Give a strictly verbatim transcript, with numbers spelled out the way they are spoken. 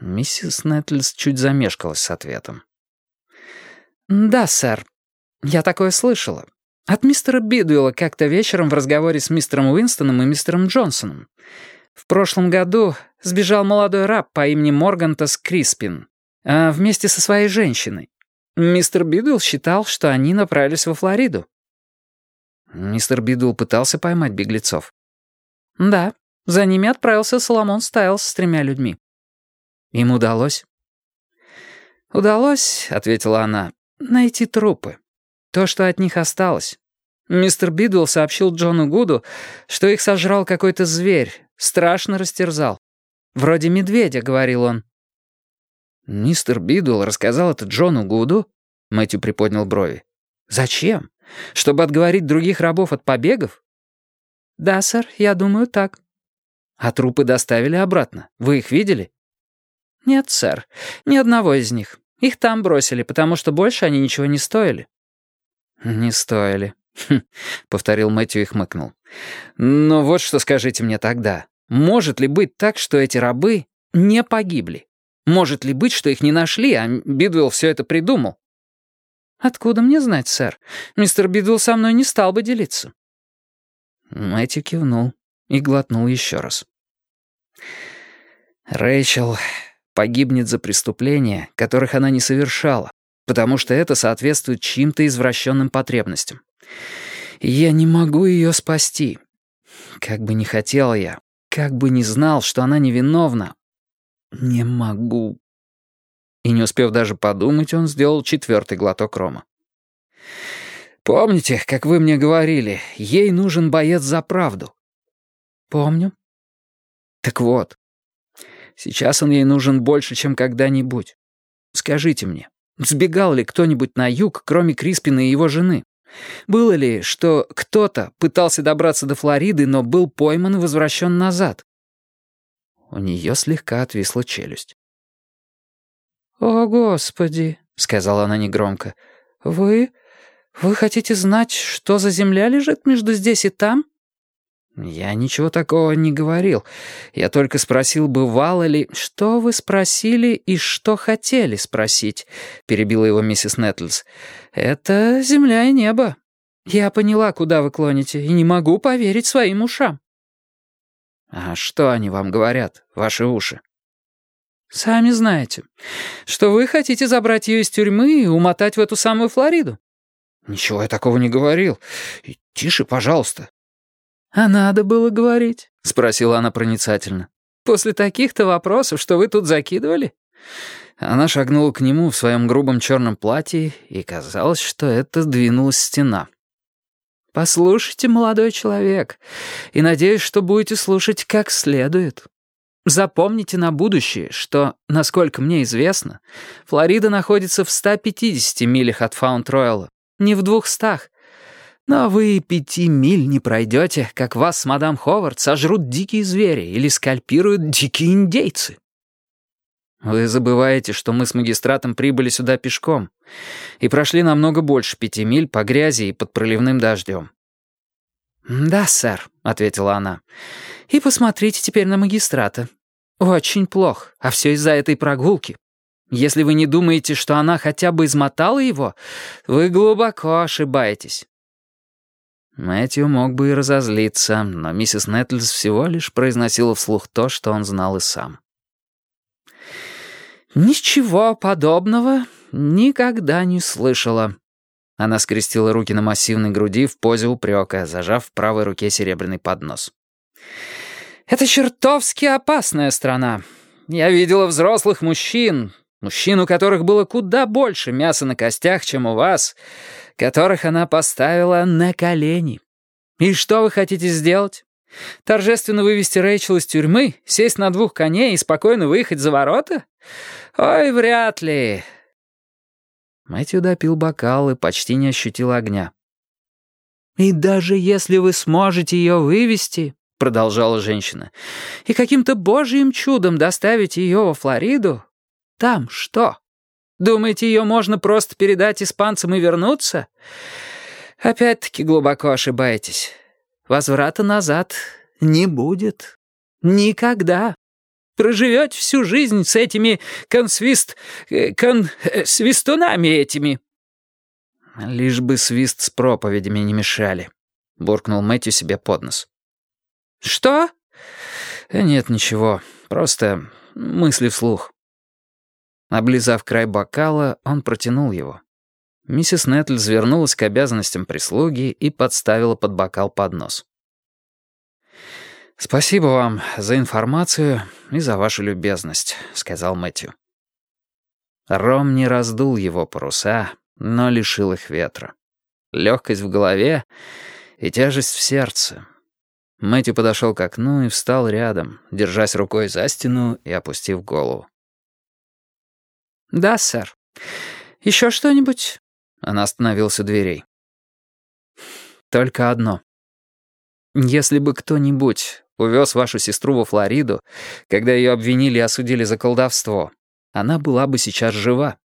Миссис Нетлс чуть замешкалась с ответом. «Да, сэр. Я такое слышала. От мистера Бидуэлла как-то вечером в разговоре с мистером Уинстоном и мистером Джонсоном. В прошлом году сбежал молодой раб по имени Моргантас Криспин, а вместе со своей женщиной. Мистер Бидуэлл считал, что они направились во Флориду». «Мистер Бидуэлл пытался поймать беглецов?» «Да. За ними отправился Соломон Стайлс с тремя людьми». «Им удалось?» «Удалось», — ответила она, — «найти трупы. То, что от них осталось. Мистер Бидуэлл сообщил Джону Гуду, что их сожрал какой-то зверь, страшно растерзал. Вроде медведя», — говорил он. «Мистер Бидуэлл рассказал это Джону Гуду?» — Мэтью приподнял брови. «Зачем? Чтобы отговорить других рабов от побегов?» «Да, сэр, я думаю, так». «А трупы доставили обратно? Вы их видели?» «Нет, сэр, ни одного из них. Их там бросили, потому что больше они ничего не стоили». «Не стоили», хм, — повторил Мэтью и хмыкнул. «Но вот что скажите мне тогда. Может ли быть так, что эти рабы не погибли? Может ли быть, что их не нашли, а Бидуэлл все это придумал?» «Откуда мне знать, сэр? Мистер Бидуэлл со мной не стал бы делиться». Мэтью кивнул и глотнул еще раз. «Рэйчел погибнет за преступления, которых она не совершала, потому что это соответствует чьим-то извращенным потребностям. И я не могу ее спасти. Как бы ни хотел я, как бы ни знал, что она невиновна, не могу». И не успев даже подумать, он сделал четвертый глоток рома. «Помните, как вы мне говорили, ей нужен боец за правду?» «Помню». «Так вот, сейчас он ей нужен больше, чем когда-нибудь. Скажите мне, сбегал ли кто-нибудь на юг, кроме Криспина и его жены? Было ли, что кто-то пытался добраться до Флориды, но был пойман и возвращен назад?» У нее слегка отвисла челюсть. «О, Господи», — сказала она негромко, — «вы... вы хотите знать, что за земля лежит между здесь и там?» «Я ничего такого не говорил. Я только спросил, бывало ли...» «Что вы спросили и что хотели спросить?» — перебила его миссис Нетлс. «Это земля и небо. Я поняла, куда вы клоните, и не могу поверить своим ушам». «А что они вам говорят, ваши уши?» «Сами знаете, что вы хотите забрать ее из тюрьмы и умотать в эту самую Флориду». «Ничего я такого не говорил. И тише, пожалуйста». «А надо было говорить?» — спросила она проницательно. «После таких-то вопросов, что вы тут закидывали?» Она шагнула к нему в своем грубом черном платье, и казалось, что это двинулась стена. «Послушайте, молодой человек, и надеюсь, что будете слушать как следует. Запомните на будущее, что, насколько мне известно, Флорида находится в ста пятидесяти милях от Фаунд-Рояла, не в двухстах. Но вы и пяти миль не пройдете, как вас с мадам Ховард сожрут дикие звери или скальпируют дикие индейцы». «Вы забываете, что мы с магистратом прибыли сюда пешком и прошли намного больше пяти миль по грязи и под проливным дождем». «Да, сэр», — ответила она. «И посмотрите теперь на магистрата. Очень плохо, а все из-за этой прогулки. Если вы не думаете, что она хотя бы измотала его, вы глубоко ошибаетесь». Мэтью мог бы и разозлиться, но миссис Нетлс всего лишь произносила вслух то, что он знал и сам. «Ничего подобного никогда не слышала». Она скрестила руки на массивной груди в позе упрека, зажав в правой руке серебряный поднос. «Это чертовски опасная страна. Я видела взрослых мужчин, мужчин, у которых было куда больше мяса на костях, чем у вас, которых она поставила на колени. И что вы хотите сделать? Торжественно вывести Рэйчел из тюрьмы, сесть на двух коней и спокойно выехать за ворота? Ой, вряд ли». Мэтью допил бокал и почти не ощутил огня. «И даже если вы сможете ее вывести, — продолжала женщина, — и каким-то божьим чудом доставить ее во Флориду, там что? Думаете, ее можно просто передать испанцам и вернуться? Опять-таки глубоко ошибаетесь. Возврата назад не будет. Никогда. проживете всю жизнь с этими консвист... э, кон... э, свистунами этими». «Лишь бы свист с проповедями не мешали», — буркнул Мэтью себе под нос. «Что?» «Э, «Нет, ничего. Просто мысли вслух». Облизав край бокала, он протянул его. Миссис Нетль вернулась к обязанностям прислуги и подставила под бокал поднос. «Спасибо вам за информацию и за вашу любезность», — сказал Мэтью. Ром не раздул его паруса, но лишил их ветра. Легкость в голове и тяжесть в сердце. Мэтью подошел к окну и встал рядом, держась рукой за стену и опустив голову. «Да, сэр. Еще что-нибудь?» Она остановилась у дверей. «Только одно. Если бы кто-нибудь увез вашу сестру во Флориду, когда ее обвинили и осудили за колдовство, она была бы сейчас жива.